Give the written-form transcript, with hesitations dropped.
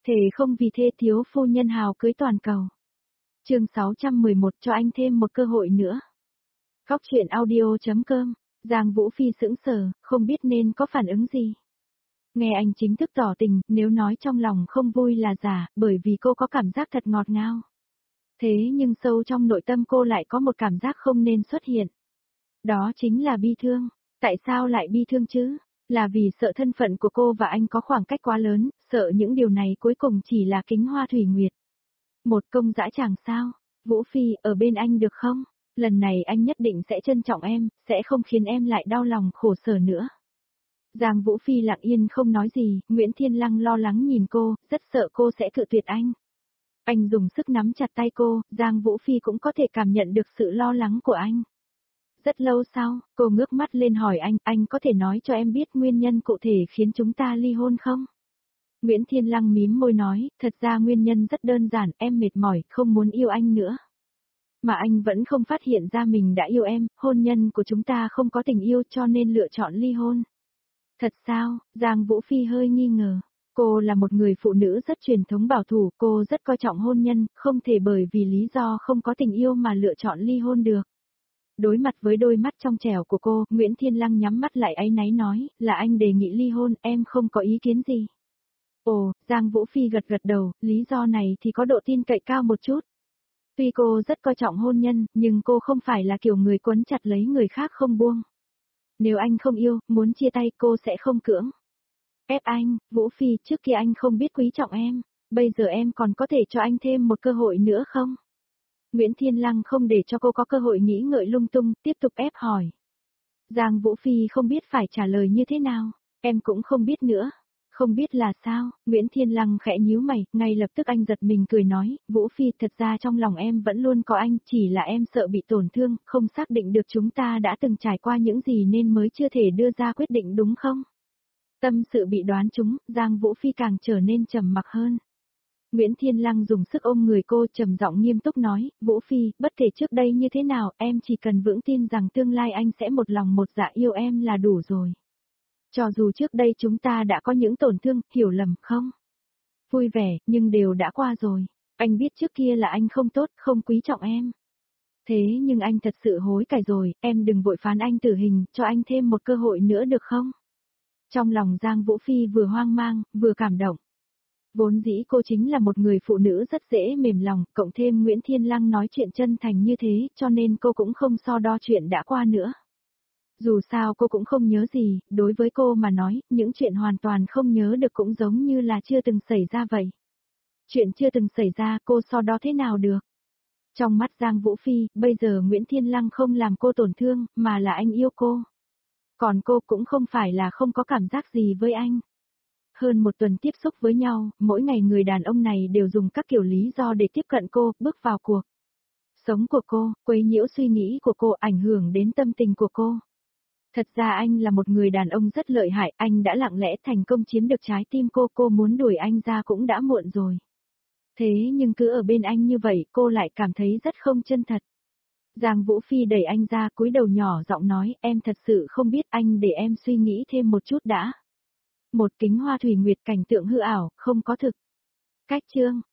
Thề không vì thê thiếu phu nhân hào cưới toàn cầu. Chương 611 cho anh thêm một cơ hội nữa. Góc truyện audio.com, Giang Vũ Phi sững sờ, không biết nên có phản ứng gì. Nghe anh chính thức tỏ tình, nếu nói trong lòng không vui là giả, bởi vì cô có cảm giác thật ngọt ngào. Thế nhưng sâu trong nội tâm cô lại có một cảm giác không nên xuất hiện. Đó chính là bi thương. Tại sao lại bi thương chứ? Là vì sợ thân phận của cô và anh có khoảng cách quá lớn, sợ những điều này cuối cùng chỉ là kính hoa thủy nguyệt. Một công dã tràng sao? Vũ Phi, ở bên anh được không? Lần này anh nhất định sẽ trân trọng em, sẽ không khiến em lại đau lòng khổ sở nữa. Giang Vũ Phi lặng yên không nói gì, Nguyễn Thiên Lăng lo lắng nhìn cô, rất sợ cô sẽ cự tuyệt anh. Anh dùng sức nắm chặt tay cô, Giang Vũ Phi cũng có thể cảm nhận được sự lo lắng của anh. Rất lâu sau, cô ngước mắt lên hỏi anh có thể nói cho em biết nguyên nhân cụ thể khiến chúng ta ly hôn không? Nguyễn Thiên Lăng mím môi nói, thật ra nguyên nhân rất đơn giản, em mệt mỏi, không muốn yêu anh nữa. Mà anh vẫn không phát hiện ra mình đã yêu em, hôn nhân của chúng ta không có tình yêu cho nên lựa chọn ly hôn. Thật sao? Giang Vũ Phi hơi nghi ngờ. Cô là một người phụ nữ rất truyền thống bảo thủ, cô rất coi trọng hôn nhân, không thể bởi vì lý do không có tình yêu mà lựa chọn ly hôn được. Đối mặt với đôi mắt trong trẻo của cô, Nguyễn Thiên Lăng nhắm mắt lại áy náy nói, là anh đề nghị ly hôn, em không có ý kiến gì. Ồ, Giang Vũ Phi gật gật đầu, lý do này thì có độ tin cậy cao một chút. Tuy cô rất coi trọng hôn nhân, nhưng cô không phải là kiểu người quấn chặt lấy người khác không buông. Nếu anh không yêu, muốn chia tay cô sẽ không cưỡng ép anh. Vũ Phi, trước kia anh không biết quý trọng em, bây giờ em còn có thể cho anh thêm một cơ hội nữa không? Nguyễn Thiên Lăng không để cho cô có cơ hội nghĩ ngợi lung tung, tiếp tục ép hỏi. Giang Vũ Phi không biết phải trả lời như thế nào, em cũng không biết nữa. Không biết là sao? Nguyễn Thiên Lăng khẽ nhíu mày, ngay lập tức anh giật mình cười nói, Vũ Phi, thật ra trong lòng em vẫn luôn có anh, chỉ là em sợ bị tổn thương, không xác định được chúng ta đã từng trải qua những gì nên mới chưa thể đưa ra quyết định đúng không? Tâm sự bị đoán trúng, Giang Vũ Phi càng trở nên trầm mặc hơn. Nguyễn Thiên Lăng dùng sức ôm người cô, trầm giọng nghiêm túc nói, Vũ Phi, bất kể trước đây như thế nào, em chỉ cần vững tin rằng tương lai anh sẽ một lòng một dạ yêu em là đủ rồi. Cho dù trước đây chúng ta đã có những tổn thương, hiểu lầm, không? Vui vẻ, nhưng đều đã qua rồi. Anh biết trước kia là anh không tốt, không quý trọng em. Thế nhưng anh thật sự hối cải rồi, em đừng vội phán anh tử hình, cho anh thêm một cơ hội nữa được không? Trong lòng Giang Vũ Phi vừa hoang mang, vừa cảm động. Vốn dĩ cô chính là một người phụ nữ rất dễ mềm lòng, cộng thêm Nguyễn Thiên Lăng nói chuyện chân thành như thế, cho nên cô cũng không so đo chuyện đã qua nữa. Dù sao cô cũng không nhớ gì, đối với cô mà nói, những chuyện hoàn toàn không nhớ được cũng giống như là chưa từng xảy ra vậy. Chuyện chưa từng xảy ra cô so đo thế nào được. Trong mắt Giang Vũ Phi, bây giờ Nguyễn Thiên Lăng không làm cô tổn thương, mà là anh yêu cô. Còn cô cũng không phải là không có cảm giác gì với anh. Hơn một tuần tiếp xúc với nhau, mỗi ngày người đàn ông này đều dùng các kiểu lý do để tiếp cận cô, bước vào cuộc sống của cô, quấy nhiễu suy nghĩ của cô, ảnh hưởng đến tâm tình của cô. Thật ra anh là một người đàn ông rất lợi hại, anh đã lặng lẽ thành công chiếm được trái tim cô muốn đuổi anh ra cũng đã muộn rồi. Thế nhưng cứ ở bên anh như vậy, cô lại cảm thấy rất không chân thật. Giang Vũ Phi đẩy anh ra, cúi đầu nhỏ giọng nói, em thật sự không biết, anh để em suy nghĩ thêm một chút đã. Một kính hoa thủy nguyệt, cảnh tượng hư ảo, không có thực. Cách chương.